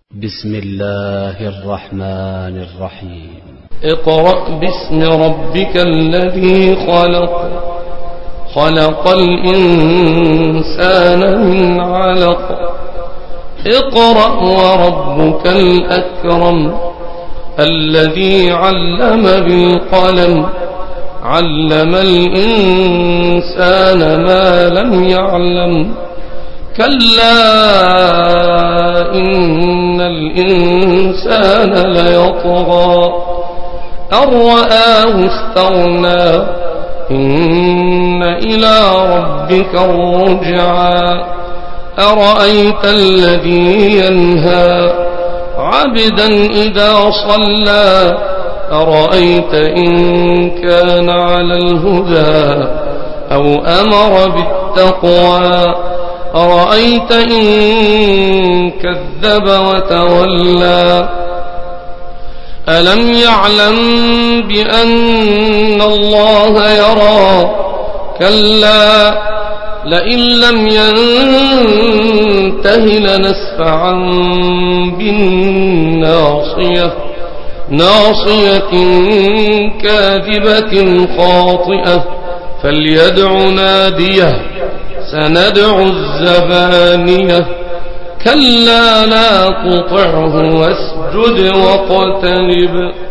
بسم الله الرحمن الرحيم. اقرأ باسم ربك الذي خلق، خلق الإنسان من علق. اقرأ وربك الأكرم الذي علم بالقلم، علم الإنسان ما لم يعلم. كلا إن الإنسان ليطغى أن رآه استغنى، إن إلى ربك الرجعى. أرأيت الذي ينهى عبدا إذا صلى، أرأيت إن كان على الهدى أو أمر بالتقوى، أرأيت إن كذب وتولى. ألم يعلم بأن الله يرى، كلا لئن لم ينته لنسفعا بالناصية، ناصية كاذبة خاطئة، فليدع ناديه سندع الزبانية. كلا لا تطعه واسجد واقترب.